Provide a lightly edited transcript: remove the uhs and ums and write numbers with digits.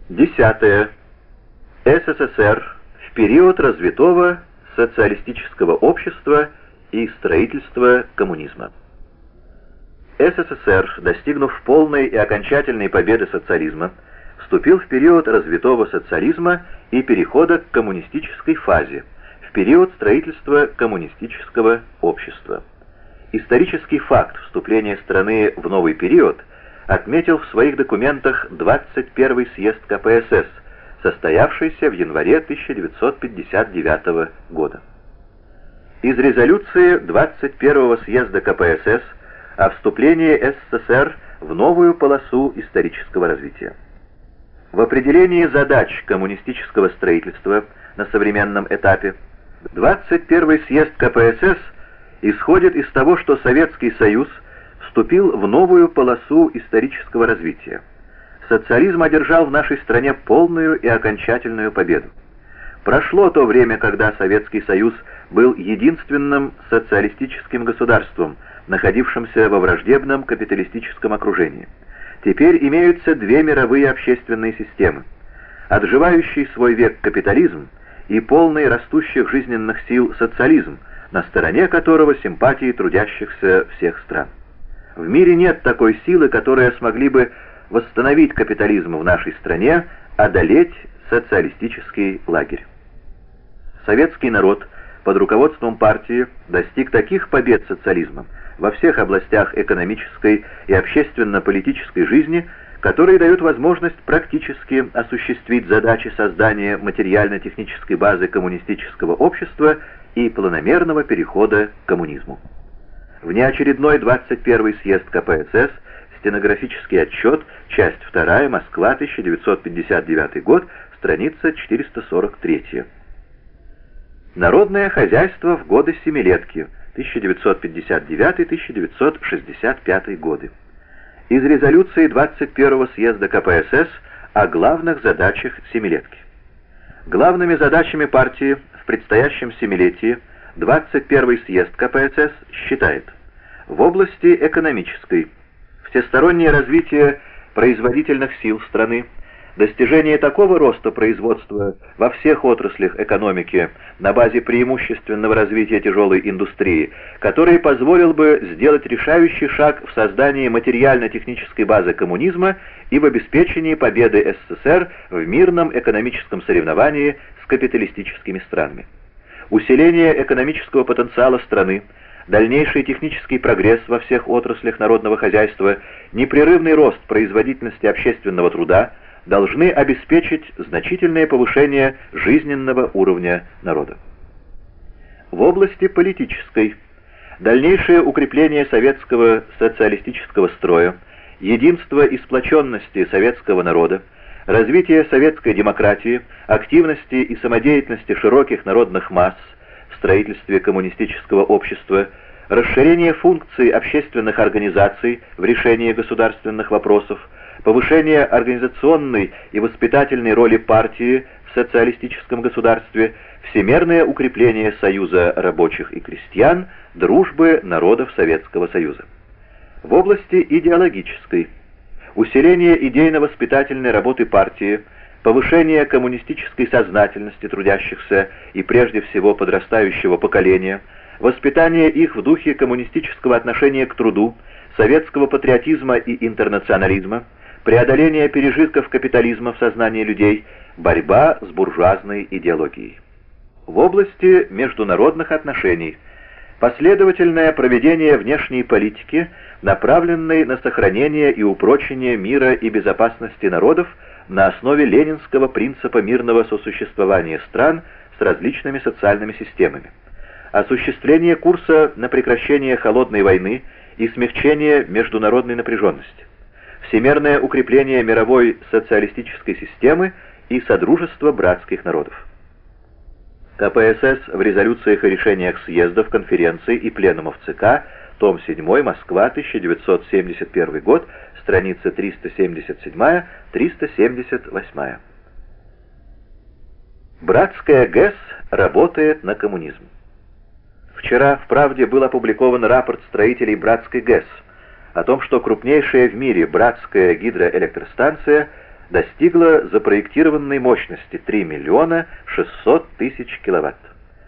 Десятое. СССР в период развитого социалистического общества и строительства коммунизма. СССР, достигнув полной и окончательной победы социализма, вступил в период развитого социализма и перехода к коммунистической фазе, в период строительства коммунистического общества. Исторический факт вступления страны в новый период отметил в своих документах 21-й съезд КПСС, состоявшийся в январе 1959 года. Из резолюции 21-го съезда КПСС о вступлении СССР в новую полосу исторического развития. В определении задач коммунистического строительства на современном этапе 21-й съезд КПСС исходит из того, что Советский Союз вступил в новую полосу исторического развития. Социализм одержал в нашей стране полную и окончательную победу. Прошло то время, когда Советский Союз был единственным социалистическим государством, находившимся во враждебном капиталистическом окружении. Теперь имеются две мировые общественные системы: отживающий свой век капитализм и полный растущих жизненных сил социализм, на стороне которого симпатии трудящихся всех стран. В мире нет такой силы, которая смогли бы восстановить капитализм в нашей стране, одолеть социалистический лагерь. Советский народ под руководством партии достиг таких побед социализмом во всех областях экономической и общественно-политической жизни, которые дают возможность практически осуществить задачи создания материально-технической базы коммунистического общества и планомерного перехода к коммунизму. Внеочередной 21-й съезд КПСС, стенографический отчет, часть 2, Москва, 1959 год, страница 443. Народное хозяйство в годы семилетки, 1959-1965 годы. Из резолюции 21-го съезда КПСС о главных задачах семилетки. Главными задачами партии в предстоящем семилетии 21-й съезд КПСС считает: в области экономической всестороннее развитие производительных сил страны, достижение такого роста производства во всех отраслях экономики на базе преимущественного развития тяжелой индустрии, который позволил бы сделать решающий шаг в создании материально-технической базы коммунизма и в обеспечении победы СССР в мирном экономическом соревновании с капиталистическими странами. Усиление экономического потенциала страны, дальнейший технический прогресс во всех отраслях народного хозяйства, непрерывный рост производительности общественного труда должны обеспечить значительное повышение жизненного уровня народа. В области политической дальнейшее укрепление советского социалистического строя, единство и сплоченности советского народа, развитие советской демократии, активности и самодеятельности широких народных масс в строительстве коммунистического общества, расширение функций общественных организаций в решении государственных вопросов, повышение организационной и воспитательной роли партии в социалистическом государстве, всемерное укрепление союза рабочих и крестьян, дружбы народов Советского Союза. В области идеологической усиление идейно-воспитательной работы партии, повышение коммунистической сознательности трудящихся и прежде всего подрастающего поколения, воспитание их в духе коммунистического отношения к труду, советского патриотизма и интернационализма, преодоление пережитков капитализма в сознании людей, борьба с буржуазной идеологией. В области международных отношений последовательное проведение внешней политики, направленной на сохранение и упрочение мира и безопасности народов на основе ленинского принципа мирного сосуществования стран с различными социальными системами. Осуществление курса на прекращение холодной войны и смягчение международной напряженности. Всемерное укрепление мировой социалистической системы и содружество братских народов. КПСС в резолюциях и решениях съездов, конференций и пленумов ЦК, том 7, Москва, 1971 год, страница 377-378. Братская ГЭС работает на коммунизм. Вчера в «Правде» был опубликован рапорт строителей Братской ГЭС о том, что крупнейшая в мире братская гидроэлектростанция достигла запроектированной мощности 3 миллиона 600 тысяч киловатт.